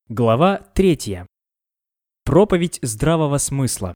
Глава 3. Проповедь здравого смысла.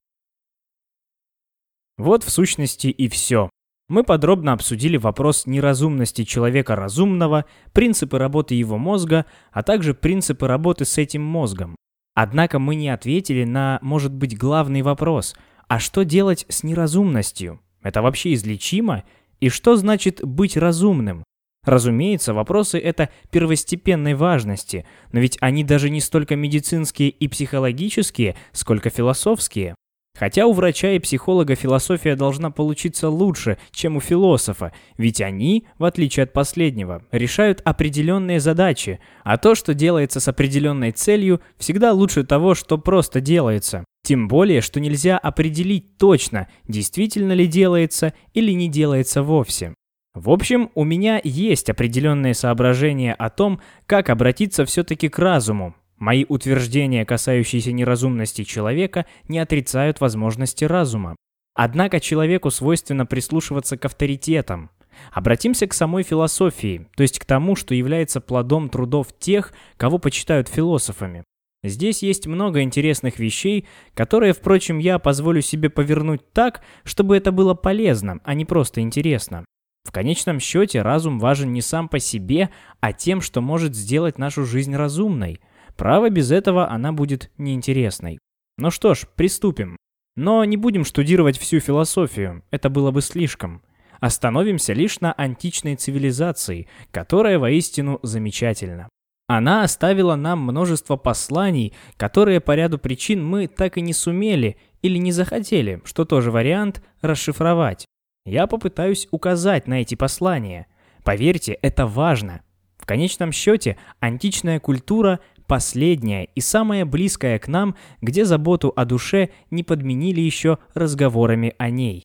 Вот в сущности и все. Мы подробно обсудили вопрос неразумности человека разумного, принципы работы его мозга, а также принципы работы с этим мозгом. Однако мы не ответили на, может быть, главный вопрос: а что делать с неразумностью? Это вообще излечимо? И что значит быть разумным? Разумеется, вопросы это первостепенной важности, но ведь они даже не столько медицинские и психологические, сколько философские. Хотя у врача и психолога философия должна получиться лучше, чем у философа, ведь они, в отличие от последнего, решают определенные задачи, а то, что делается с определенной целью, всегда лучше того, что просто делается. Тем более, что нельзя определить точно, действительно ли делается или не делается вовсе. В общем, у меня есть определенные соображения о том, как обратиться все-таки к разуму. Мои утверждения, касающиеся неразумности человека, не отрицают возможности разума. Однако человеку свойственно прислушиваться к авторитетам. Обратимся к самой философии, то есть к тому, что является плодом трудов тех, кого почитают философами. Здесь есть много интересных вещей, которые, впрочем, я позволю себе повернуть так, чтобы это было полезно, а не просто интересно. В конечном счете разум важен не сам по себе, а тем, что может сделать нашу жизнь разумной. Право, без этого она будет неинтересной. Ну что ж, приступим. Но не будем штудировать всю философию, это было бы слишком. Остановимся лишь на античной цивилизации, которая воистину замечательна. Она оставила нам множество посланий, которые по ряду причин мы так и не сумели или не захотели, что тоже вариант, расшифровать. Я попытаюсь указать на эти послания. Поверьте, это важно. В конечном счете, античная культура – последняя и самая близкая к нам, где заботу о душе не подменили еще разговорами о ней.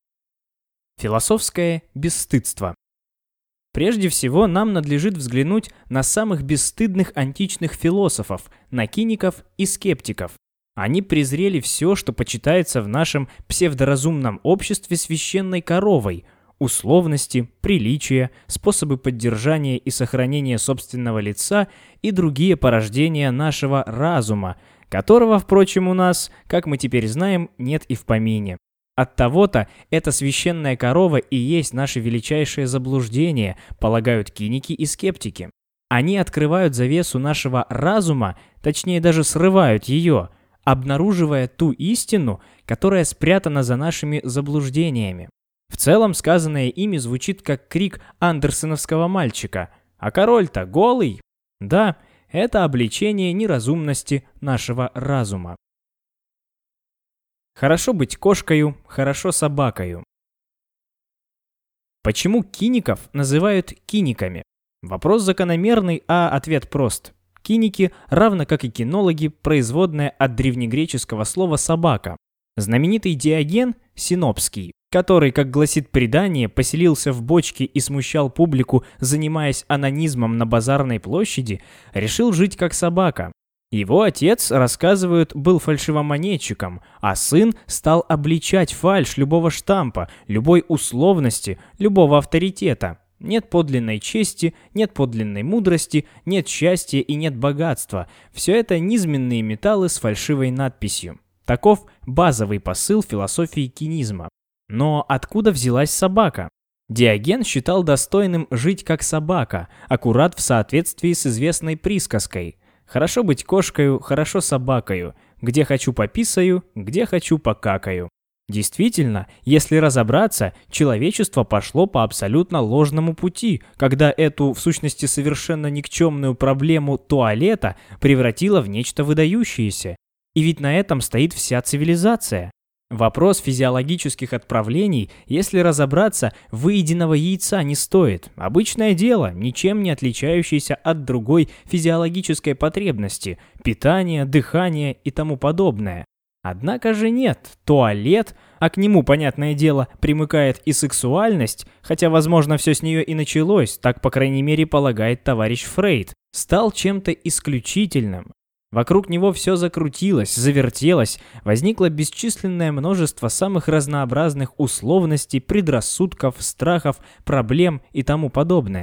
Философское бесстыдство. Прежде всего, нам надлежит взглянуть на самых бесстыдных античных философов, на киников и скептиков. Они презрели все, что почитается в нашем псевдоразумном обществе священной коровой: условности, приличия, способы поддержания и сохранения собственного лица и другие порождения нашего разума, которого, впрочем, у нас, как мы теперь знаем, нет и в помине. Оттого-то эта священная корова и есть наше величайшее заблуждение, полагают киники и скептики. Они открывают завесу нашего разума, точнее даже срывают ее, обнаруживая ту истину, которая спрятана за нашими заблуждениями. В целом, сказанное ими звучит как крик андерсеновского мальчика: «А король-то голый!» Да, это обличение неразумности нашего разума. Хорошо быть кошкою, хорошо собакою. Почему киников называют киниками? Вопрос закономерный, а ответ прост. Киники, равно как и кинологи, производное от древнегреческого слова «собака». Знаменитый Диоген Синопский, который, как гласит предание, поселился в бочке и смущал публику, занимаясь онанизмом на базарной площади, решил жить как собака. Его отец, рассказывают, был фальшивомонетчиком, а сын стал обличать фальшь любого штампа, любой условности, любого авторитета. Нет подлинной чести, нет подлинной мудрости, нет счастья и нет богатства. Все это низменные металлы с фальшивой надписью. Таков базовый посыл философии кинизма. Но откуда взялась собака? Диоген считал достойным жить как собака, аккурат в соответствии с известной присказкой: «Хорошо быть кошкою, хорошо собакою, где хочу пописаю, где хочу покакаю». Действительно, если разобраться, человечество пошло по абсолютно ложному пути, когда эту, в сущности, совершенно никчемную проблему туалета превратило в нечто выдающееся. И ведь на этом стоит вся цивилизация. Вопрос физиологических отправлений, если разобраться, выеденного яйца не стоит. Обычное дело, ничем не отличающееся от другой физиологической потребности – питания, дыхания и тому подобное. Однако же нет, туалет, а к нему, понятное дело, примыкает и сексуальность, хотя, возможно, все с нее и началось, так, по крайней мере, полагает товарищ Фрейд, стал чем-то исключительным. Вокруг него все закрутилось, завертелось, возникло бесчисленное множество самых разнообразных условностей, предрассудков, страхов, проблем и тому подобное.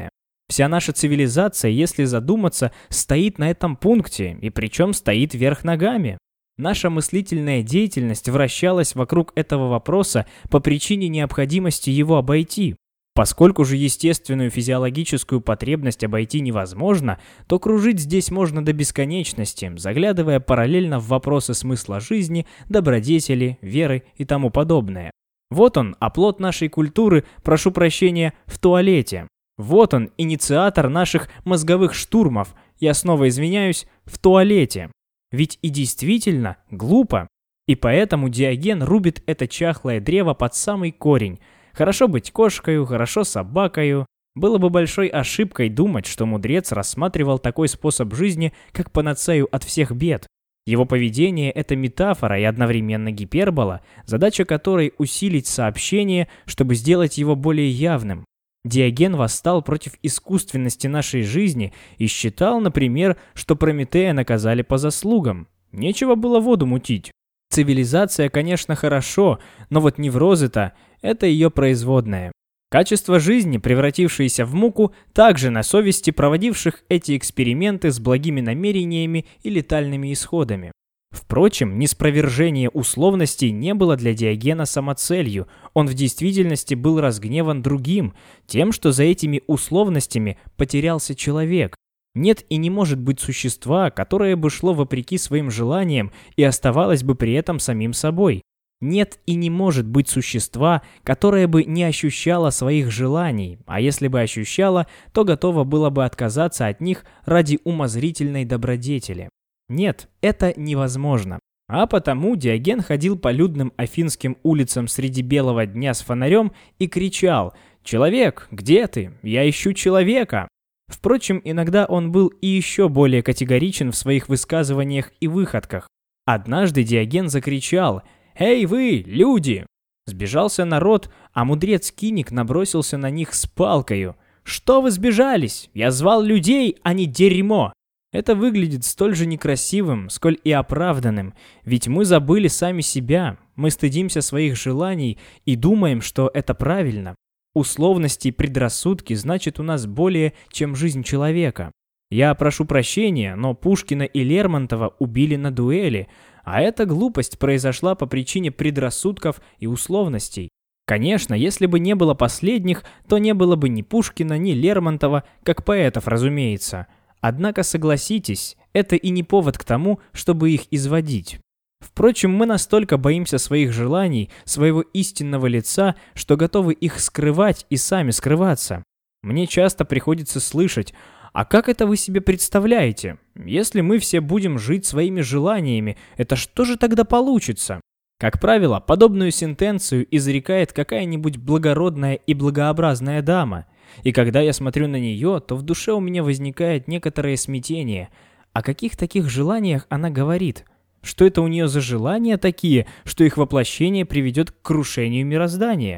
Вся наша цивилизация, если задуматься, стоит на этом пункте, и причем стоит вверх ногами. Наша мыслительная деятельность вращалась вокруг этого вопроса по причине необходимости его обойти. Поскольку же естественную физиологическую потребность обойти невозможно, то кружить здесь можно до бесконечности, заглядывая параллельно в вопросы смысла жизни, добродетели, веры и тому подобное. Вот он, оплот нашей культуры, прошу прощения, в туалете. Вот он, инициатор наших мозговых штурмов, я снова извиняюсь, в туалете. Ведь и действительно глупо. И поэтому Диоген рубит это чахлое древо под самый корень. Хорошо быть кошкою, хорошо собакою. Было бы большой ошибкой думать, что мудрец рассматривал такой способ жизни, как панацею от всех бед. Его поведение – это метафора и одновременно гипербола, задача которой – усилить сообщение, чтобы сделать его более явным. Диоген восстал против искусственности нашей жизни и считал, например, что Прометея наказали по заслугам. Нечего было воду мутить. Цивилизация, конечно, хорошо, но вот неврозы-то – это ее производная. Качество жизни, превратившееся в муку, также на совести проводивших эти эксперименты с благими намерениями и летальными исходами. Впрочем, ниспровержение условностей не было для Диогена самоцелью, он в действительности был разгневан другим, тем, что за этими условностями потерялся человек. Нет и не может быть существа, которое бы шло вопреки своим желаниям и оставалось бы при этом самим собой. Нет и не может быть существа, которое бы не ощущало своих желаний, а если бы ощущало, то готово было бы отказаться от них ради умозрительной добродетели. Нет, это невозможно. А потому Диоген ходил по людным афинским улицам среди белого дня с фонарем и кричал: «Человек, где ты? Я ищу человека!» Впрочем, иногда он был и еще более категоричен в своих высказываниях и выходках. Однажды Диоген закричал: «Эй вы, люди!» Сбежался народ, а мудрец Киник набросился на них с палкою. «Что вы сбежались? Я звал людей, а не дерьмо!» Это выглядит столь же некрасивым, сколь и оправданным, ведь мы забыли сами себя, мы стыдимся своих желаний и думаем, что это правильно. Условности и предрассудки значит у нас более, чем жизнь человека. Я прошу прощения, но Пушкина и Лермонтова убили на дуэли, а эта глупость произошла по причине предрассудков и условностей. Конечно, если бы не было последних, то не было бы ни Пушкина, ни Лермонтова, как поэтов, разумеется. Однако, согласитесь, это и не повод к тому, чтобы их изводить. Впрочем, мы настолько боимся своих желаний, своего истинного лица, что готовы их скрывать и сами скрываться. Мне часто приходится слышать: «А как это вы себе представляете? Если мы все будем жить своими желаниями, это что же тогда получится?» Как правило, подобную сентенцию изрекает какая-нибудь благородная и благообразная дама. И когда я смотрю на нее, то в душе у меня возникает некоторое смятение. О каких таких желаниях она говорит? Что это у нее за желания такие, что их воплощение приведет к крушению мироздания?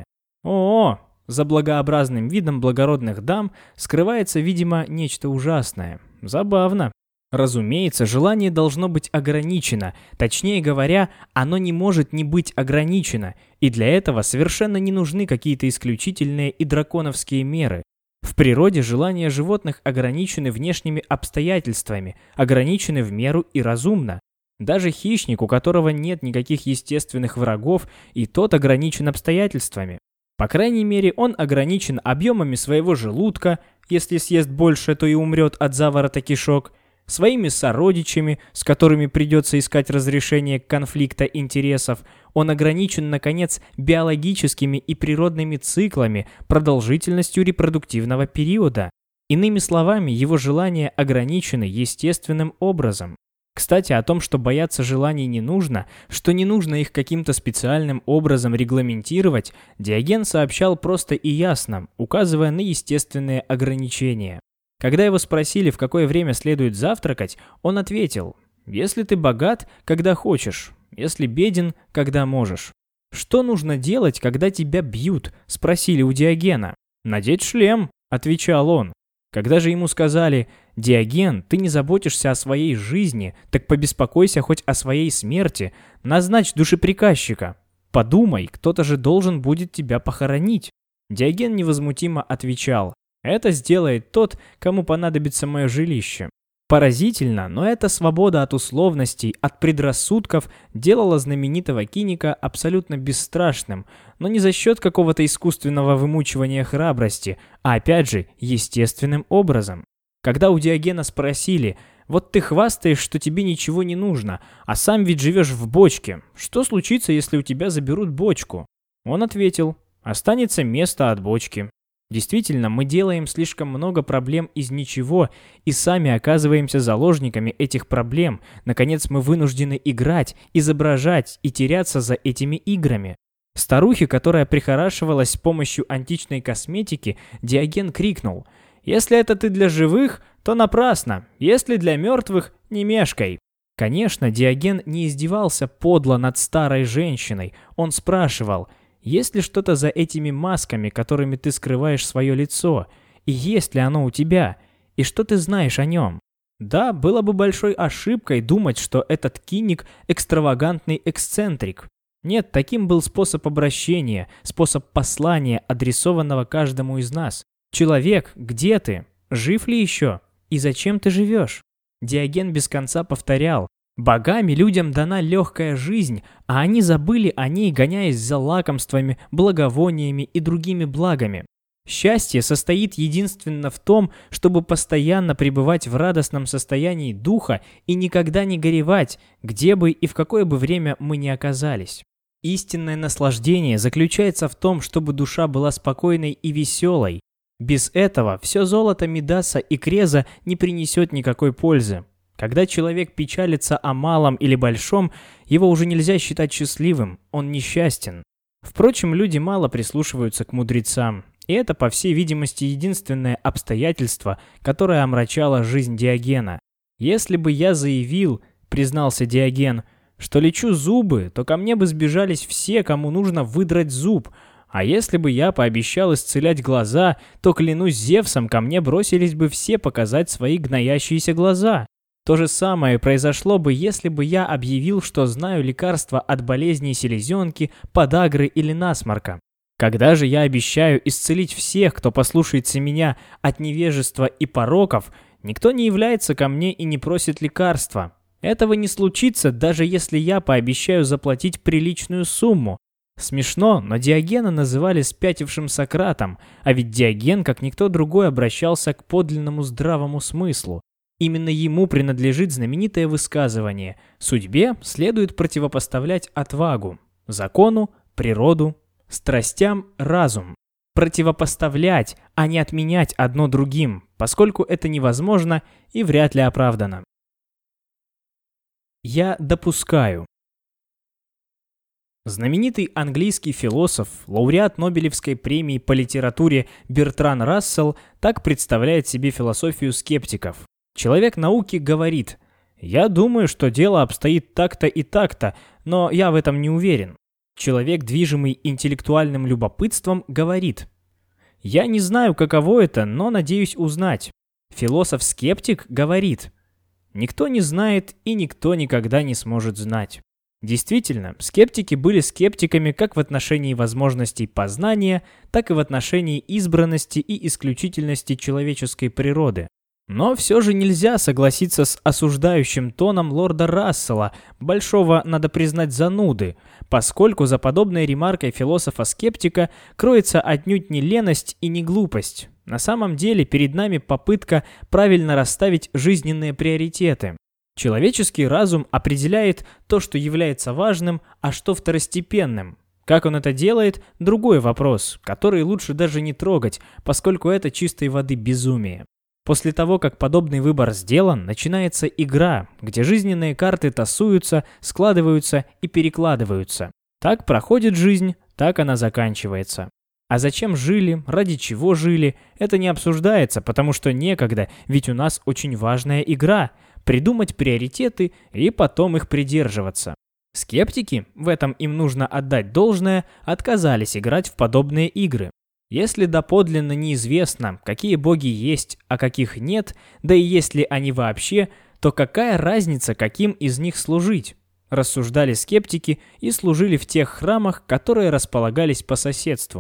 О, за благообразным видом благородных дам скрывается, видимо, нечто ужасное. Забавно. Разумеется, желание должно быть ограничено, точнее говоря, оно не может не быть ограничено, и для этого совершенно не нужны какие-то исключительные и драконовские меры. В природе желания животных ограничены внешними обстоятельствами, ограничены в меру и разумно. Даже хищник, у которого нет никаких естественных врагов, и тот ограничен обстоятельствами. По крайней мере, он ограничен объемами своего желудка, если съест больше, то и умрет от заворота кишок, своими сородичами, с которыми придется искать разрешение конфликта интересов. Он ограничен, наконец, биологическими и природными циклами, продолжительностью репродуктивного периода. Иными словами, его желания ограничены естественным образом. Кстати, о том, что бояться желаний не нужно, что не нужно их каким-то специальным образом регламентировать, Диоген сообщал просто и ясно, указывая на естественные ограничения. Когда его спросили, в какое время следует завтракать, он ответил: «Если ты богат, когда хочешь, если беден, когда можешь». «Что нужно делать, когда тебя бьют?» – спросили у Диогена. «Надеть шлем», – отвечал он. Когда же ему сказали: «Диоген, ты не заботишься о своей жизни, так побеспокойся хоть о своей смерти, назначь душеприказчика. Подумай, кто-то же должен будет тебя похоронить». Диоген невозмутимо отвечал: Это сделает тот, кому понадобится мое жилище. Поразительно, но эта свобода от условностей, от предрассудков делала знаменитого киника абсолютно бесстрашным, но не за счет какого-то искусственного вымучивания храбрости, а опять же, естественным образом. Когда у Диогена спросили: «Вот ты хвастаешь, что тебе ничего не нужно, а сам ведь живешь в бочке. Что случится, если у тебя заберут бочку?» Он ответил: «Останется место от бочки». Действительно, мы делаем слишком много проблем из ничего и сами оказываемся заложниками этих проблем. Наконец, мы вынуждены играть, изображать и теряться за этими играми. Старухе, которая прихорашивалась с помощью античной косметики, Диоген крикнул: «Если это ты для живых, то напрасно, если для мертвых, не мешкай». Конечно, Диоген не издевался подло над старой женщиной, он спрашивал: «Есть ли что-то за этими масками, которыми ты скрываешь свое лицо? И есть ли оно у тебя? И что ты знаешь о нем?» Да, было бы большой ошибкой думать, что этот киник – экстравагантный эксцентрик. Нет, таким был способ обращения, способ послания, адресованного каждому из нас. «Человек, где ты? Жив ли еще? И зачем ты живешь?» Диоген без конца повторял: «Богами людям дана легкая жизнь, а они забыли о ней, гоняясь за лакомствами, благовониями и другими благами. Счастье состоит единственно в том, чтобы постоянно пребывать в радостном состоянии духа и никогда не горевать, где бы и в какое бы время мы ни оказались. Истинное наслаждение заключается в том, чтобы душа была спокойной и веселой. Без этого все золото Мидаса и Креза не принесет никакой пользы. Когда человек печалится о малом или большом, его уже нельзя считать счастливым, он несчастен. Впрочем, люди мало прислушиваются к мудрецам, и это, по всей видимости, единственное обстоятельство, которое омрачало жизнь Диогена. «Если бы я заявил, — признался Диоген, — что лечу зубы, то ко мне бы сбежались все, кому нужно выдрать зуб, а если бы я пообещал исцелять глаза, то, клянусь Зевсом, ко мне бросились бы все показать свои гноящиеся глаза. То же самое произошло бы, если бы я объявил, что знаю лекарства от болезней селезенки, подагры или насморка. Когда же я обещаю исцелить всех, кто послушается меня, от невежества и пороков, никто не является ко мне и не просит лекарства. Этого не случится, даже если я пообещаю заплатить приличную сумму». Смешно, но Диогена называли спятившим Сократом, а ведь Диоген, как никто другой, обращался к подлинному здравому смыслу. Именно ему принадлежит знаменитое высказывание: «Судьбе следует противопоставлять отвагу, закону – природу, страстям – разум». Противопоставлять, а не отменять одно другим, поскольку это невозможно и вряд ли оправдано. Я допускаю. Знаменитый английский философ, лауреат Нобелевской премии по литературе Бертран Рассел так представляет себе философию скептиков. Человек науки говорит: «Я думаю, что дело обстоит так-то и так-то, но я в этом не уверен». Человек, движимый интеллектуальным любопытством, говорит: «Я не знаю, каково это, но надеюсь узнать». Философ-скептик говорит: «Никто не знает и никто никогда не сможет знать». Действительно, скептики были скептиками как в отношении возможностей познания, так и в отношении избранности и исключительности человеческой природы. Но все же нельзя согласиться с осуждающим тоном лорда Рассела, большого, надо признать, зануды, поскольку за подобной ремаркой философа-скептика кроется отнюдь не леность и не глупость. На самом деле перед нами попытка правильно расставить жизненные приоритеты. Человеческий разум определяет то, что является важным, а что второстепенным. Как он это делает – другой вопрос, который лучше даже не трогать, поскольку это чистой воды безумие. После того, как подобный выбор сделан, начинается игра, где жизненные карты тасуются, складываются и перекладываются. Так проходит жизнь, так она заканчивается. А зачем жили, ради чего жили, это не обсуждается, потому что некогда, ведь у нас очень важная игра – придумать приоритеты и потом их придерживаться. Скептики, в этом им нужно отдать должное, отказались играть в подобные игры. Если доподлинно неизвестно, какие боги есть, а каких нет, да и есть ли они вообще, то какая разница, каким из них служить? Рассуждали скептики и служили в тех храмах, которые располагались по соседству.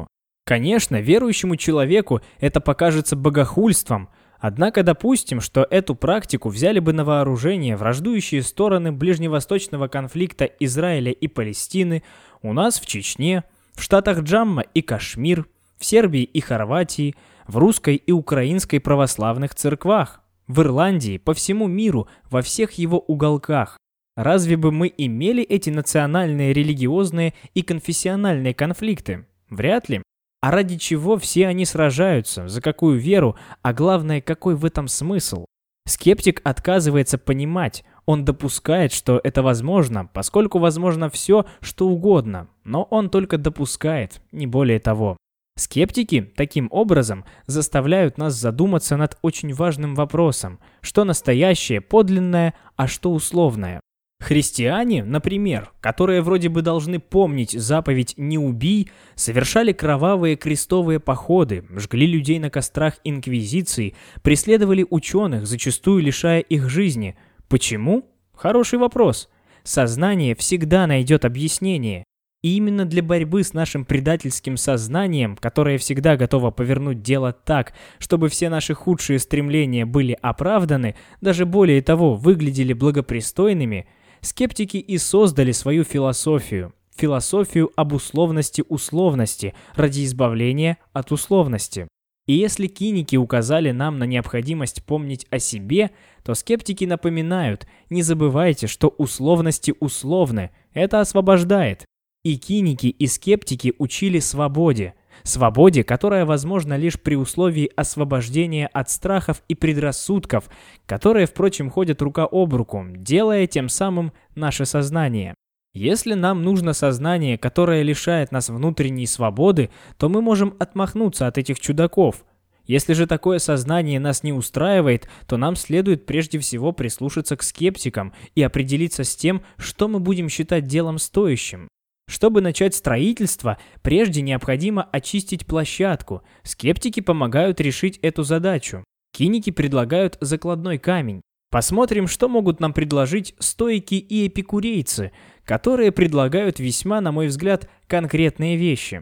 Конечно, верующему человеку это покажется богохульством, однако допустим, что эту практику взяли бы на вооружение враждующие стороны ближневосточного конфликта Израиля и Палестины, у нас в Чечне, в штатах Джамма и Кашмир, в Сербии и Хорватии, в русской и украинской православных церквах, в Ирландии, по всему миру, во всех его уголках. Разве бы мы имели эти национальные, религиозные и конфессиональные конфликты? Вряд ли. А ради чего все они сражаются? За какую веру? А главное, какой в этом смысл? Скептик отказывается понимать. Он допускает, что это возможно, поскольку возможно все, что угодно. Но он только допускает, не более того. Скептики, таким образом, заставляют нас задуматься над очень важным вопросом, что настоящее, подлинное, а что условное. Христиане, например, которые вроде бы должны помнить заповедь «не убий», совершали кровавые крестовые походы, жгли людей на кострах инквизиции, преследовали ученых, зачастую лишая их жизни. Почему? Хороший вопрос. Сознание всегда найдет объяснение. И именно для борьбы с нашим предательским сознанием, которое всегда готово повернуть дело так, чтобы все наши худшие стремления были оправданы, даже более того, выглядели благопристойными, скептики и создали свою философию. Философию об условности условности ради избавления от условности. И если киники указали нам на необходимость помнить о себе, то скептики напоминают: не забывайте, что условности условны, это освобождает. И киники, и скептики учили свободе. Свободе, которая возможна лишь при условии освобождения от страхов и предрассудков, которые, впрочем, ходят рука об руку, делая тем самым наше сознание. Если нам нужно сознание, которое лишает нас внутренней свободы, то мы можем отмахнуться от этих чудаков. Если же такое сознание нас не устраивает, то нам следует прежде всего прислушаться к скептикам и определиться с тем, что мы будем считать делом стоящим. Чтобы начать строительство, прежде необходимо очистить площадку. Скептики помогают решить эту задачу. Киники предлагают закладной камень. Посмотрим, что могут нам предложить стоики и эпикурейцы, которые предлагают весьма, на мой взгляд, конкретные вещи.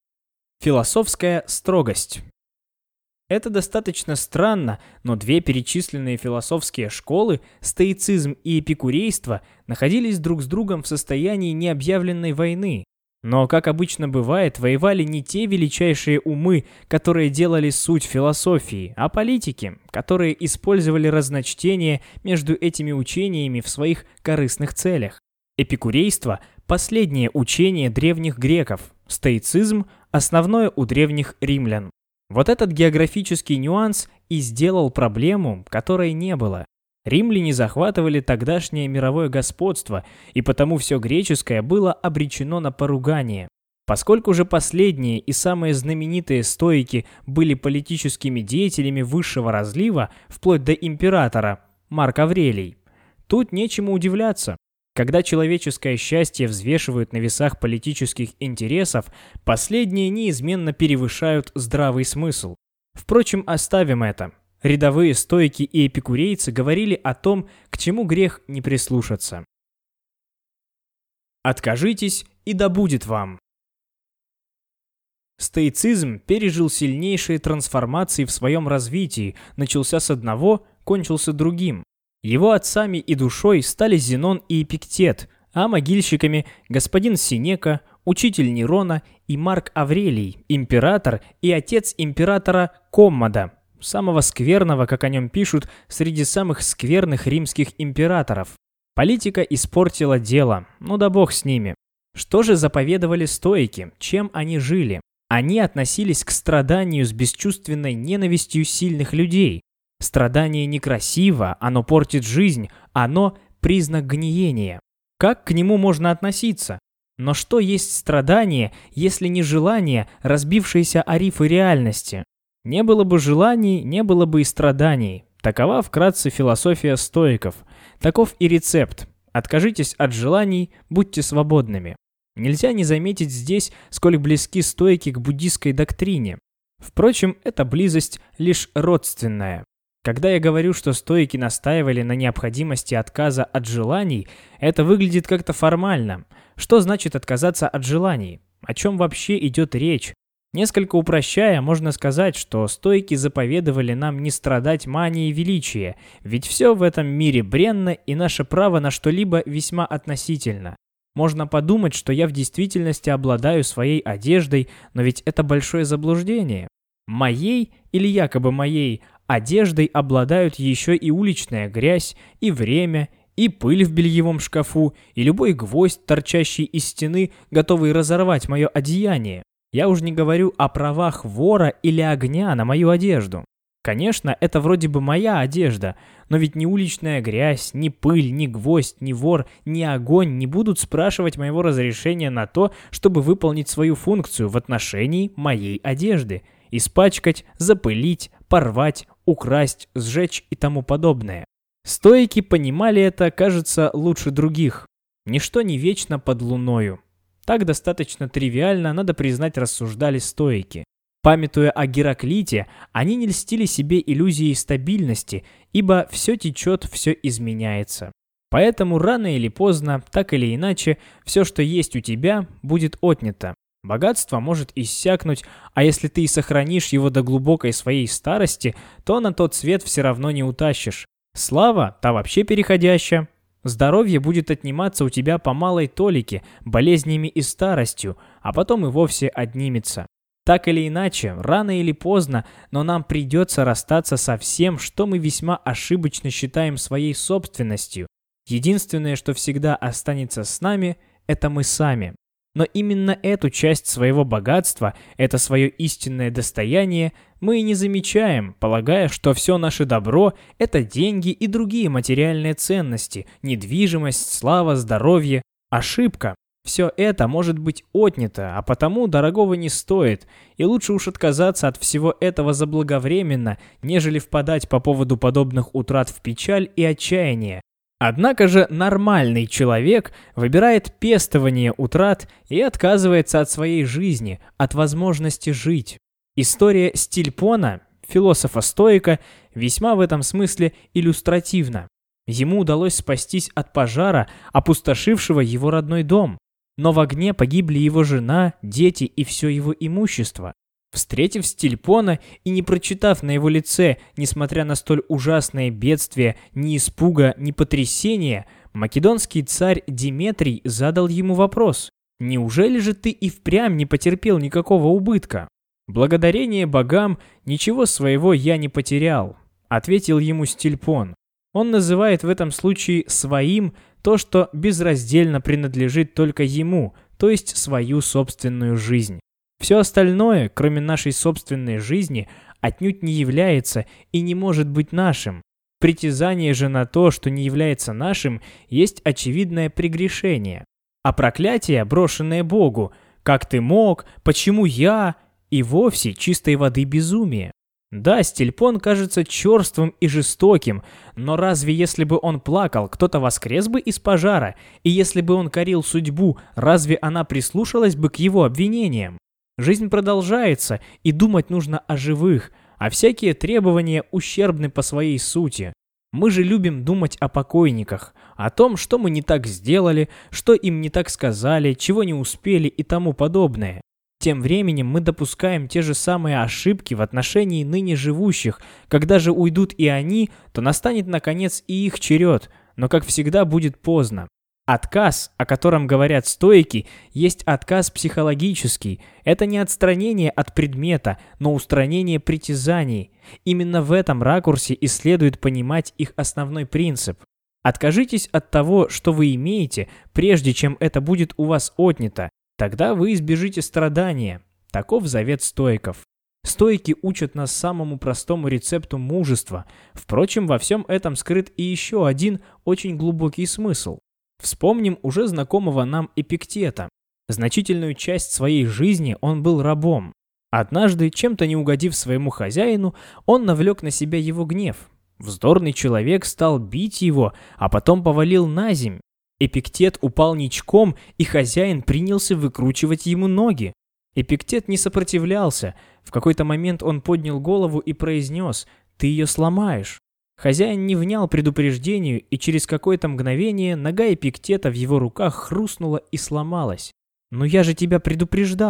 Философская строгость. Это достаточно странно, но две перечисленные философские школы, стоицизм и эпикурейство, находились друг с другом в состоянии необъявленной войны. Но, как обычно бывает, воевали не те величайшие умы, которые делали суть философии, а политики, которые использовали разночтение между этими учениями в своих корыстных целях. Эпикурейство – последнее учение древних греков, стоицизм – основное у древних римлян. Вот этот географический нюанс и сделал проблему, которой не было. Римляне захватывали тогдашнее мировое господство, и потому все греческое было обречено на поругание. Поскольку же последние и самые знаменитые стоики были политическими деятелями высшего разлива, вплоть до императора, Марк Аврелий, тут нечему удивляться. Когда человеческое счастье взвешивают на весах политических интересов, последние неизменно перевышают здравый смысл. Впрочем, оставим это. Рядовые стоики и эпикурейцы говорили о том, к чему грех не прислушаться. Откажитесь, и да будет вам. Стоицизм пережил сильнейшие трансформации в своем развитии, начался с одного, кончился другим. Его отцами и душой стали Зенон и Эпиктет, а могильщиками господин Сенека, учитель Нерона и Марк Аврелий, император и отец императора Коммода, самого скверного, как о нем пишут, среди самых скверных римских императоров. Политика испортила дело, ну да бог с ними. Что же заповедовали стоики, чем они жили? Они относились к страданию с бесчувственной ненавистью сильных людей. Страдание некрасиво, оно портит жизнь, оно признак гниения. Как к нему можно относиться? Но что есть страдание, если не желание, разбившееся о рифы реальности? Не было бы желаний, не было бы и страданий. Такова вкратце философия стоиков. Таков и рецепт. Откажитесь от желаний, будьте свободными. Нельзя не заметить здесь, сколь близки стоики к буддистской доктрине. Впрочем, эта близость лишь родственная. Когда я говорю, что стоики настаивали на необходимости отказа от желаний, это выглядит как-то формально. Что значит отказаться от желаний? О чем вообще идет речь? Несколько упрощая, можно сказать, что стоики заповедовали нам не страдать манией величия, ведь все в этом мире бренно, и наше право на что-либо весьма относительно. Можно подумать, что я в действительности обладаю своей одеждой, но ведь это большое заблуждение. Моей, или якобы моей, одеждой обладают еще и уличная грязь, и время, и пыль в бельевом шкафу, и любой гвоздь, торчащий из стены, готовый разорвать мое одеяние. Я уж не говорю о правах вора или огня на мою одежду. Конечно, это вроде бы моя одежда, но ведь ни уличная грязь, ни пыль, ни гвоздь, ни вор, ни огонь не будут спрашивать моего разрешения на то, чтобы выполнить свою функцию в отношении моей одежды. Испачкать, запылить, порвать, украсть, сжечь и тому подобное. Стоики понимали это, кажется, лучше других. Ничто не вечно под луною. Так достаточно тривиально, надо признать, рассуждали стоики. Памятуя о Гераклите, они не льстили себе иллюзией стабильности, ибо все течет, все изменяется. Поэтому рано или поздно, так или иначе, все, что есть у тебя, будет отнято. Богатство может иссякнуть, а если ты и сохранишь его до глубокой своей старости, то на тот свет все равно не утащишь. Слава, та вообще переходящая. Здоровье будет отниматься у тебя по малой толике, болезнями и старостью, а потом и вовсе отнимется. Так или иначе, рано или поздно, но нам придется расстаться со всем, что мы весьма ошибочно считаем своей собственностью. Единственное, что всегда останется с нами, это мы сами. Но именно эту часть своего богатства, это свое истинное достояние, мы и не замечаем, полагая, что все наше добро – это деньги и другие материальные ценности, недвижимость, слава, здоровье. Ошибка. Все это может быть отнято, а потому дорогого не стоит, и лучше уж отказаться от всего этого заблаговременно, нежели впадать по поводу подобных утрат в печаль и отчаяние. Однако же нормальный человек выбирает пестование утрат и отказывается от своей жизни, от возможности жить. История Стильпона, философа-стоика, весьма в этом смысле иллюстративна. Ему удалось спастись от пожара, опустошившего его родной дом. Но в огне погибли его жена, дети и все его имущество. Встретив Стильпона и не прочитав на его лице, несмотря на столь ужасное бедствие, ни испуга, ни потрясения, македонский царь Диметрий задал ему вопрос: «Неужели же ты и впрямь не потерпел никакого убытка?» «Благодарение богам, ничего своего я не потерял», — ответил ему Стильпон. Он называет в этом случае своим то, что безраздельно принадлежит только ему, то есть свою собственную жизнь. Все остальное, кроме нашей собственной жизни, отнюдь не является и не может быть нашим. Притязание же на то, что не является нашим, есть очевидное прегрешение. А проклятие, брошенное Богу, «как ты мог?», «почему я?», и вовсе чистой воды безумие. Да, Стильпон кажется черствым и жестоким, но разве если бы он плакал, кто-то воскрес бы из пожара, и если бы он корил судьбу, разве она прислушалась бы к его обвинениям? Жизнь продолжается, и думать нужно о живых, а всякие требования ущербны по своей сути. Мы же любим думать о покойниках, о том, что мы не так сделали, что им не так сказали, чего не успели и тому подобное. Тем временем мы допускаем те же самые ошибки в отношении ныне живущих. Когда же уйдут и они, то настанет наконец и их черед, но, как всегда, будет поздно. Отказ, о котором говорят стоики, есть отказ психологический. Это не отстранение от предмета, но устранение притязаний. Именно в этом ракурсе и следует понимать их основной принцип. Откажитесь от того, что вы имеете, прежде чем это будет у вас отнято. Тогда вы избежите страдания. Таков завет стоиков. Стоики учат нас самому простому рецепту мужества. Впрочем, во всем этом скрыт и еще один очень глубокий смысл. Вспомним уже знакомого нам Эпиктета. Значительную часть своей жизни он был рабом. Однажды, чем-то не угодив своему хозяину, он навлек на себя его гнев. Вздорный человек стал бить его, а потом повалил на земь. Эпиктет упал ничком, и хозяин принялся выкручивать ему ноги. Эпиктет не сопротивлялся. В какой-то момент он поднял голову и произнес: «Ты ее сломаешь». Хозяин не внял предупреждению, и через какое-то мгновение нога Эпиктета в его руках хрустнула и сломалась. «Но я же тебя предупреждал»,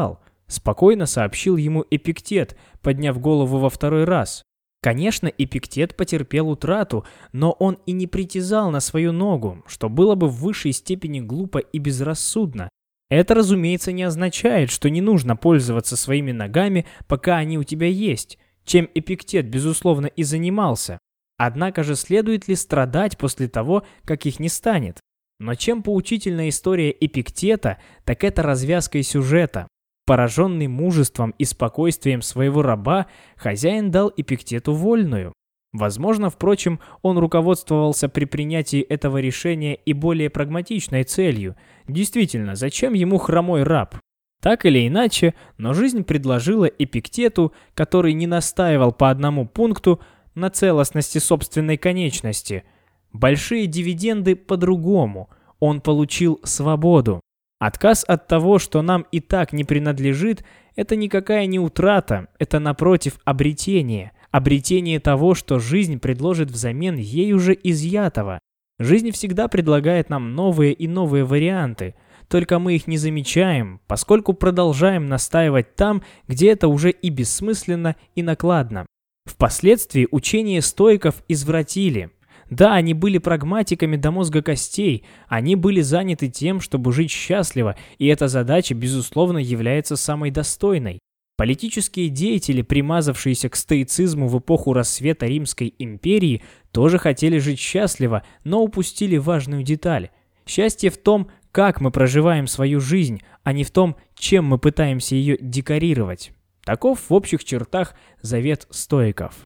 спокойно сообщил ему Эпиктет, подняв голову во второй раз. Конечно, Эпиктет потерпел утрату, но он и не притязал на свою ногу, что было бы в высшей степени глупо и безрассудно. Это, разумеется, не означает, что не нужно пользоваться своими ногами, пока они у тебя есть, чем Эпиктет, безусловно, и занимался. Однако же следует ли страдать после того, как их не станет? Но чем поучительна история Эпиктета, так это развязкой сюжета. Пораженный мужеством и спокойствием своего раба, хозяин дал Эпиктету вольную. Возможно, впрочем, он руководствовался при принятии этого решения и более прагматичной целью. Действительно, зачем ему хромой раб? Так или иначе, но жизнь предложила Эпиктету, который не настаивал по одному пункту на целостности собственной конечности, большие дивиденды по-другому. Он получил свободу. Отказ от того, что нам и так не принадлежит, это никакая не утрата, это, напротив, обретение. Обретение того, что жизнь предложит взамен ей уже изъятого. Жизнь всегда предлагает нам новые и новые варианты, только мы их не замечаем, поскольку продолжаем настаивать там, где это уже и бессмысленно, и накладно. Впоследствии учение стоиков извратили. Да, они были прагматиками до мозга костей, они были заняты тем, чтобы жить счастливо, и эта задача, безусловно, является самой достойной. Политические деятели, примазавшиеся к стоицизму в эпоху рассвета Римской империи, тоже хотели жить счастливо, но упустили важную деталь. Счастье в том, как мы проживаем свою жизнь, а не в том, чем мы пытаемся ее декорировать. Таков в общих чертах завет стоиков.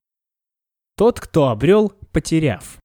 Тот, кто обрел, потеряв.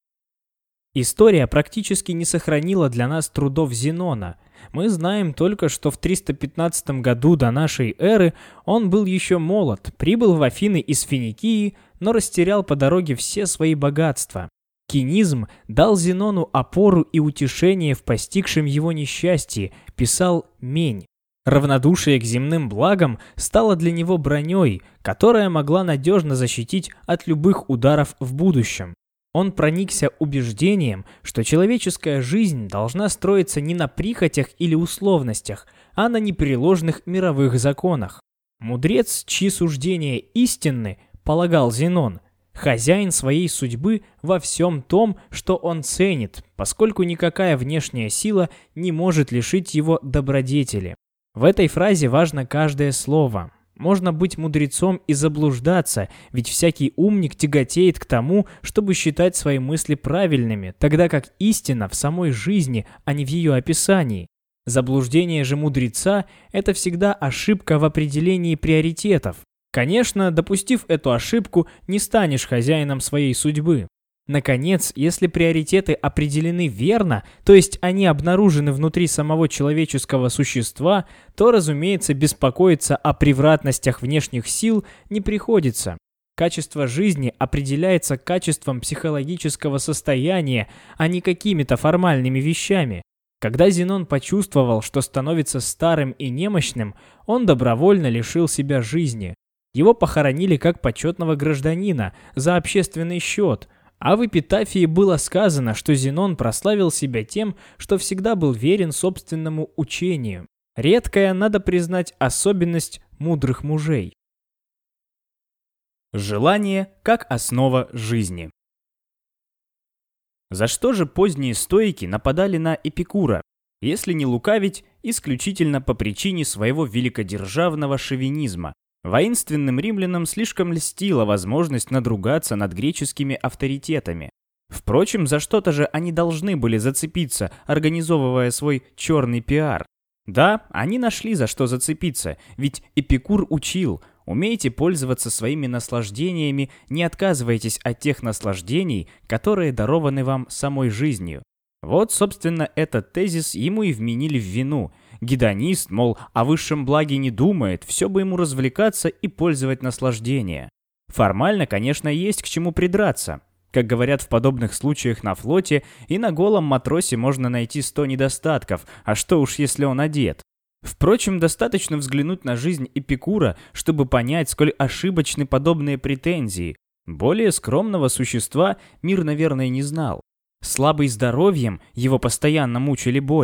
История практически не сохранила для нас трудов Зенона. Мы знаем только, что в 315 году до нашей эры он был еще молод, прибыл в Афины из Финикии, но растерял по дороге все свои богатства. Кинизм дал Зенону опору и утешение в постигшем его несчастье, писал Мень. Равнодушие к земным благам стало для него броней, которая могла надежно защитить от любых ударов в будущем. Он проникся убеждением, что человеческая жизнь должна строиться не на прихотях или условностях, а на непреложных мировых законах. Мудрец, чьи суждения истинны, полагал Зенон, хозяин своей судьбы во всем том, что он ценит, поскольку никакая внешняя сила не может лишить его добродетели. В этой фразе важно каждое слово. Можно быть мудрецом и заблуждаться, ведь всякий умник тяготеет к тому, чтобы считать свои мысли правильными, тогда как истина в самой жизни, а не в ее описании. Заблуждение же мудреца – это всегда ошибка в определении приоритетов. Конечно, допустив эту ошибку, не станешь хозяином своей судьбы. Наконец, если приоритеты определены верно, то есть они обнаружены внутри самого человеческого существа, то, разумеется, беспокоиться о превратностях внешних сил не приходится. Качество жизни определяется качеством психологического состояния, а не какими-то формальными вещами. Когда Зенон почувствовал, что становится старым и немощным, он добровольно лишил себя жизни. Его похоронили как почетного гражданина за общественный счет, а в эпитафии было сказано, что Зенон прославил себя тем, что всегда был верен собственному учению. Редкая, надо признать, особенность мудрых мужей. Желание как основа жизни. За что же поздние стоики нападали на Эпикура, если не лукавить, исключительно по причине своего великодержавного шовинизма? Воинственным римлянам слишком льстила возможность надругаться над греческими авторитетами. Впрочем, за что-то же они должны были зацепиться, организовывая свой черный пиар. Да, они нашли за что зацепиться, ведь Эпикур учил: умейте пользоваться своими наслаждениями, не отказывайтесь от тех наслаждений, которые дарованы вам самой жизнью. Вот, собственно, этот тезис ему и вменили в вину. Гедонист, мол, о высшем благе не думает, все бы ему развлекаться и пользовать наслаждение. Формально, конечно, есть к чему придраться. Как говорят в подобных случаях на флоте, и на голом матросе можно найти 100 недостатков, а что уж если он одет. Впрочем, достаточно взглянуть на жизнь Эпикура, чтобы понять, сколь ошибочны подобные претензии. Более скромного существа мир, наверное, не знал. Слабый здоровьем, его постоянно мучили боли,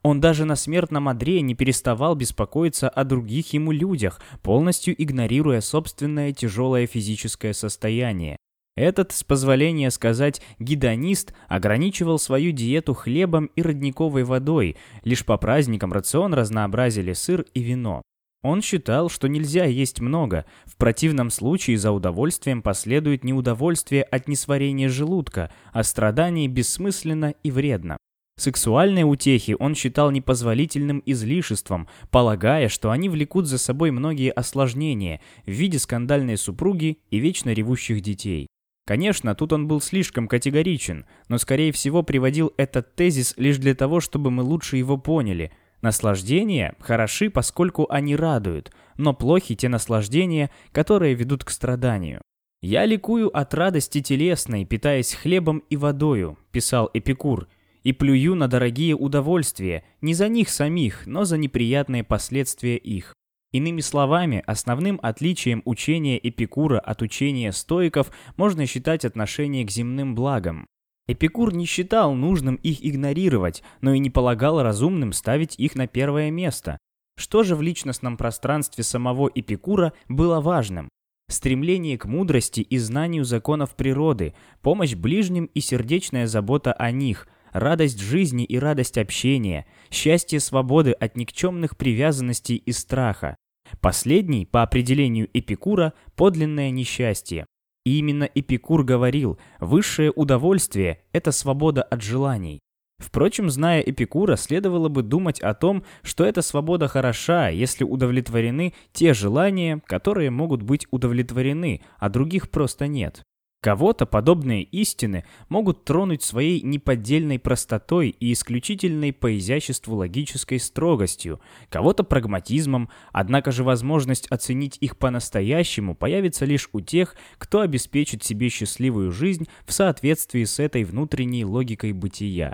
Он даже на смертном одре не переставал беспокоиться о других ему людях, полностью игнорируя собственное тяжелое физическое состояние. Этот, с позволения сказать, гедонист ограничивал свою диету хлебом и родниковой водой, лишь по праздникам рацион разнообразили сыр и вино. Он считал, что нельзя есть много, в противном случае за удовольствием последует неудовольствие от несварения желудка, а страдание бессмысленно и вредно. Сексуальные утехи он считал непозволительным излишеством, полагая, что они влекут за собой многие осложнения в виде скандальной супруги и вечно ревущих детей. Конечно, тут он был слишком категоричен, но, скорее всего, приводил этот тезис лишь для того, чтобы мы лучше его поняли. Наслаждения хороши, поскольку они радуют, но плохи те наслаждения, которые ведут к страданию. «Я ликую от радости телесной, питаясь хлебом и водою», – писал Эпикур, – «и плюю на дорогие удовольствия, не за них самих, но за неприятные последствия их». Иными словами, основным отличием учения Эпикура от учения стоиков можно считать отношение к земным благам. Эпикур не считал нужным их игнорировать, но и не полагал разумным ставить их на первое место. Что же в личностном пространстве самого Эпикура было важным? Стремление к мудрости и знанию законов природы, помощь ближним и сердечная забота о них, радость жизни и радость общения, счастье свободы от никчемных привязанностей и страха. Последний, по определению Эпикура, подлинное несчастье. И именно Эпикур говорил, высшее удовольствие – это свобода от желаний. Впрочем, зная Эпикура, следовало бы думать о том, что эта свобода хороша, если удовлетворены те желания, которые могут быть удовлетворены, а других просто нет. Кого-то подобные истины могут тронуть своей неподдельной простотой и исключительной по изяществу логической строгостью, кого-то прагматизмом, однако же возможность оценить их по-настоящему появится лишь у тех, кто обеспечит себе счастливую жизнь в соответствии с этой внутренней логикой бытия.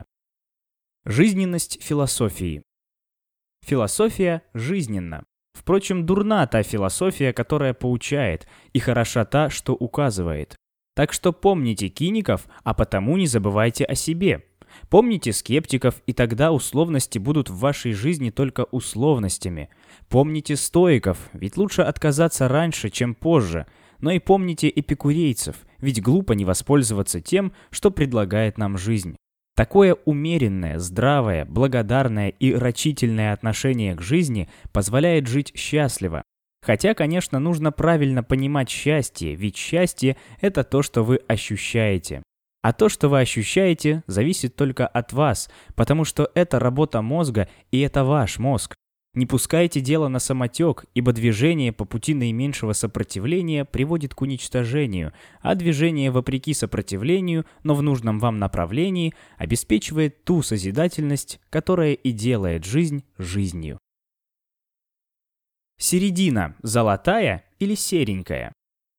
Жизненность философии. Философия жизненна. Впрочем, дурна та философия, которая поучает, и хороша та, что указывает. Так что помните киников, а потому не забывайте о себе. Помните скептиков, и тогда условности будут в вашей жизни только условностями. Помните стоиков, ведь лучше отказаться раньше, чем позже. Но и помните эпикурейцев, ведь глупо не воспользоваться тем, что предлагает нам жизнь. Такое умеренное, здравое, благодарное и рачительное отношение к жизни позволяет жить счастливо. Хотя, конечно, нужно правильно понимать счастье, ведь счастье – это то, что вы ощущаете. А то, что вы ощущаете, зависит только от вас, потому что это работа мозга, и это ваш мозг. Не пускайте дело на самотек, ибо движение по пути наименьшего сопротивления приводит к уничтожению, а движение вопреки сопротивлению, но в нужном вам направлении, обеспечивает ту созидательность, которая и делает жизнь жизнью. Середина – золотая или серенькая?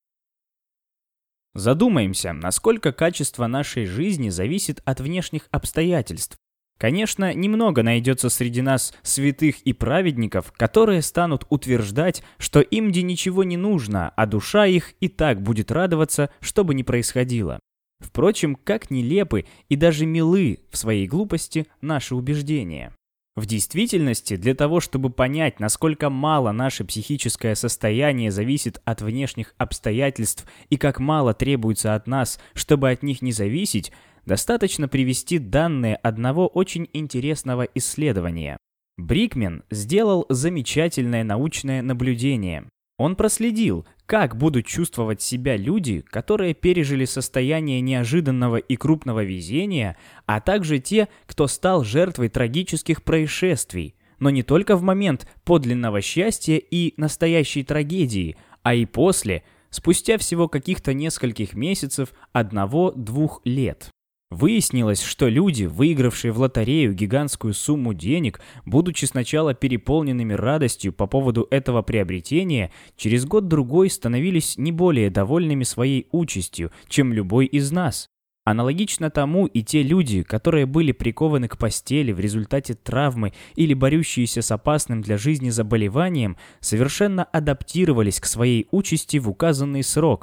Задумаемся, насколько качество нашей жизни зависит от внешних обстоятельств. Конечно, немного найдется среди нас святых и праведников, которые станут утверждать, что им ничего не нужно, а душа их и так будет радоваться, что бы ни происходило. Впрочем, как нелепы и даже милы в своей глупости наши убеждения. В действительности, для того, чтобы понять, насколько мало наше психическое состояние зависит от внешних обстоятельств и как мало требуется от нас, чтобы от них не зависеть, достаточно привести данные одного очень интересного исследования. Брикмен сделал замечательное научное наблюдение. Он проследил, как будут чувствовать себя люди, которые пережили состояние неожиданного и крупного везения, а также те, кто стал жертвой трагических происшествий, но не только в момент подлинного счастья и настоящей трагедии, а и после, спустя всего каких-то нескольких месяцев, 1-2 лет. Выяснилось, что люди, выигравшие в лотерею гигантскую сумму денег, будучи сначала переполненными радостью по поводу этого приобретения, через год-другой становились не более довольными своей участью, чем любой из нас. Аналогично тому и те люди, которые были прикованы к постели в результате травмы или борющиеся с опасным для жизни заболеванием, совершенно адаптировались к своей участи в указанный срок.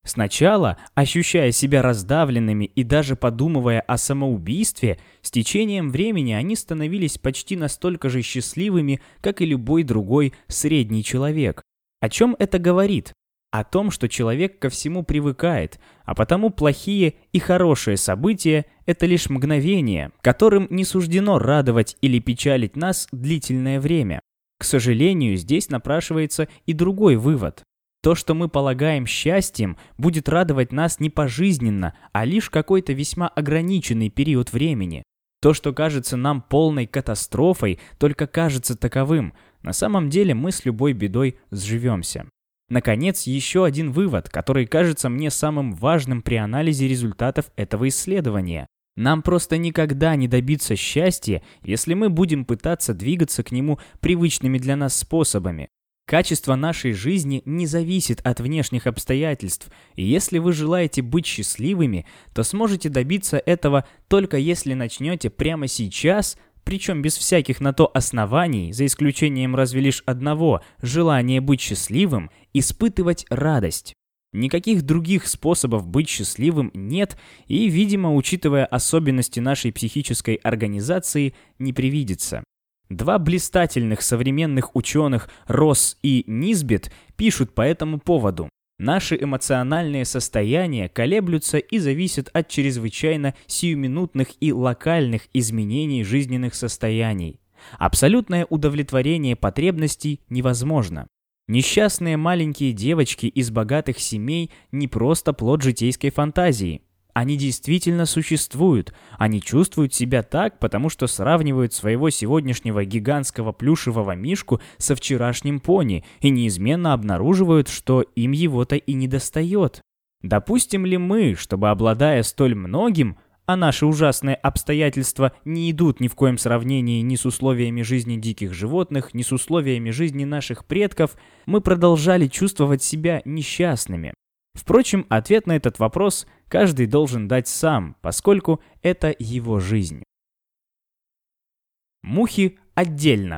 Сначала, ощущая себя раздавленными и даже подумывая о самоубийстве, с течением времени они становились почти настолько же счастливыми, как и любой другой средний человек. О чем это говорит? О том, что человек ко всему привыкает, а потому плохие и хорошие события – это лишь мгновения, которым не суждено радовать или печалить нас длительное время. К сожалению, здесь напрашивается и другой вывод. То, что мы полагаем счастьем, будет радовать нас не пожизненно, а лишь какой-то весьма ограниченный период времени. То, что кажется нам полной катастрофой, только кажется таковым. На самом деле мы с любой бедой сживемся. Наконец, еще один вывод, который кажется мне самым важным при анализе результатов этого исследования. Нам просто никогда не добиться счастья, если мы будем пытаться двигаться к нему привычными для нас способами. Качество нашей жизни не зависит от внешних обстоятельств, и если вы желаете быть счастливыми, то сможете добиться этого только если начнете прямо сейчас, причем без всяких на то оснований, за исключением разве лишь одного – желания быть счастливым, испытывать радость. Никаких других способов быть счастливым нет и, видимо, учитывая особенности нашей психической организации, не привидится. Два блистательных современных ученых Росс и Нисбет пишут по этому поводу. Наши эмоциональные состояния колеблются и зависят от чрезвычайно сиюминутных и локальных изменений жизненных состояний. Абсолютное удовлетворение потребностей невозможно. Несчастные маленькие девочки из богатых семей не просто плод житейской фантазии. Они действительно существуют. Они чувствуют себя так, потому что сравнивают своего сегодняшнего гигантского плюшевого мишку со вчерашним пони и неизменно обнаруживают, что им его-то и недостает. Допустим ли мы, чтобы, обладая столь многим, а наши ужасные обстоятельства не идут ни в коем сравнении ни с условиями жизни диких животных, ни с условиями жизни наших предков, мы продолжали чувствовать себя несчастными? Впрочем, ответ на этот вопрос каждый должен дать сам, поскольку это его жизнь. Мухи отдельно.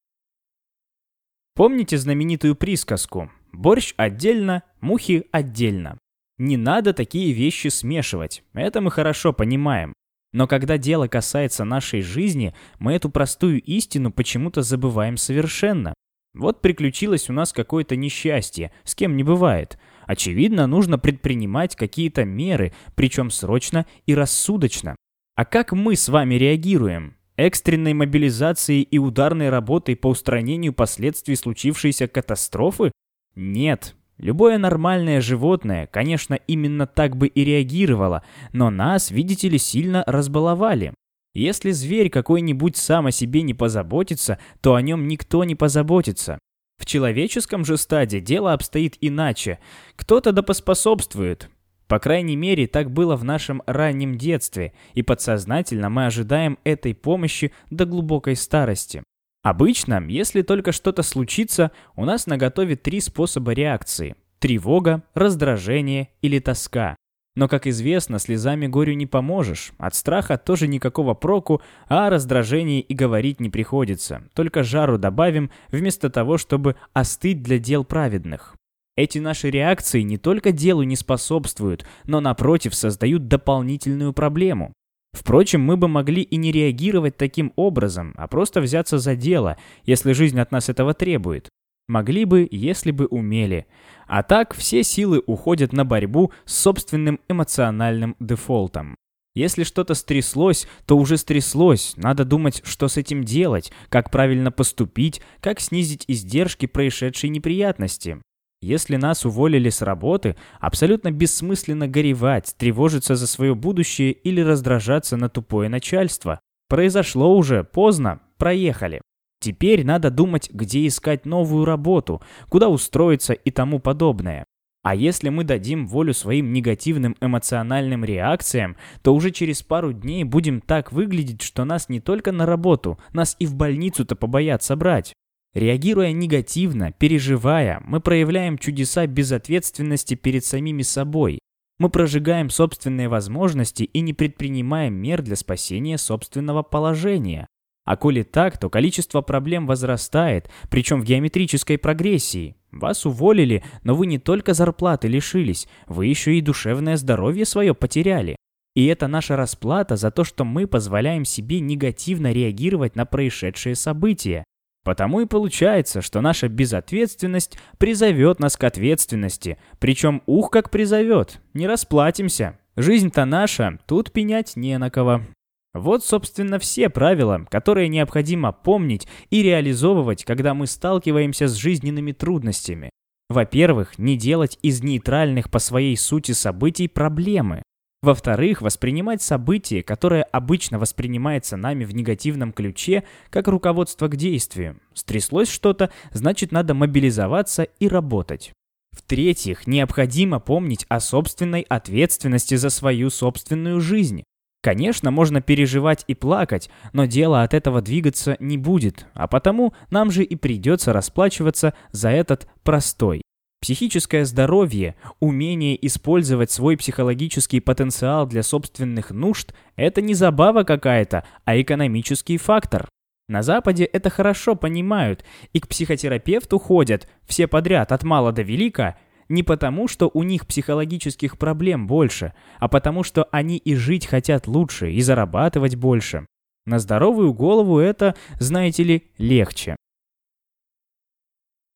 Помните знаменитую присказку «Борщ отдельно, мухи отдельно». Не надо такие вещи смешивать, это мы хорошо понимаем. Но когда дело касается нашей жизни, мы эту простую истину почему-то забываем совершенно. Вот приключилось у нас какое-то несчастье, с кем не бывает. Очевидно, нужно предпринимать какие-то меры, причем срочно и рассудочно. А как мы с вами реагируем? Экстренной мобилизацией и ударной работой по устранению последствий случившейся катастрофы? Нет. Любое нормальное животное, конечно, именно так бы и реагировало, но нас, видите ли, сильно разбаловали. Если зверь какой-нибудь сам о себе не позаботится, то о нем никто не позаботится. В человеческом же стаде дело обстоит иначе. Кто-то да поспособствует. По крайней мере, так было в нашем раннем детстве, и подсознательно мы ожидаем этой помощи до глубокой старости. Обычно, если только что-то случится, у нас наготове 3 способа реакции – тревога, раздражение или тоска. Но, как известно, слезами горю не поможешь, от страха тоже никакого проку, а о раздражении и говорить не приходится, только жару добавим вместо того, чтобы остыть для дел праведных. Эти наши реакции не только делу не способствуют, но, напротив, создают дополнительную проблему. Впрочем, мы бы могли и не реагировать таким образом, а просто взяться за дело, если жизнь от нас этого требует. Могли бы, если бы умели. А так все силы уходят на борьбу с собственным эмоциональным дефолтом. Если что-то стряслось, то уже стряслось. Надо думать, что с этим делать, как правильно поступить, как снизить издержки происшедшей неприятности. Если нас уволили с работы, абсолютно бессмысленно горевать, тревожиться за свое будущее или раздражаться на тупое начальство. Произошло уже, поздно, проехали. Теперь надо думать, где искать новую работу, куда устроиться и тому подобное. А если мы дадим волю своим негативным эмоциональным реакциям, то уже через пару дней будем так выглядеть, что нас не только на работу, нас и в больницу-то побоятся брать. Реагируя негативно, переживая, мы проявляем чудеса безответственности перед самими собой. Мы прожигаем собственные возможности и не предпринимаем мер для спасения собственного положения. А коли так, то количество проблем возрастает, причем в геометрической прогрессии. Вас уволили, но вы не только зарплаты лишились, вы еще и душевное здоровье свое потеряли. И это наша расплата за то, что мы позволяем себе негативно реагировать на происшедшие события. Потому и получается, что наша безответственность призовет нас к ответственности. Причем ух как призовет, не расплатимся. Жизнь-то наша, тут пенять не на кого. Вот, собственно, все правила, которые необходимо помнить и реализовывать, когда мы сталкиваемся с жизненными трудностями. Во-первых, не делать из нейтральных по своей сути событий проблемы. Во-вторых, воспринимать событие, которое обычно воспринимается нами в негативном ключе, как руководство к действию. Стряслось что-то, значит, надо мобилизоваться и работать. В-третьих, необходимо помнить о собственной ответственности за свою собственную жизнь. Конечно, можно переживать и плакать, но дело от этого двигаться не будет, а потому нам же и придется расплачиваться за этот простой. Психическое здоровье, умение использовать свой психологический потенциал для собственных нужд – это не забава какая-то, а экономический фактор. На Западе это хорошо понимают, и к психотерапевту ходят все подряд от мала до велика, не потому, что у них психологических проблем больше, а потому, что они и жить хотят лучше, и зарабатывать больше. На здоровую голову это, знаете ли, легче.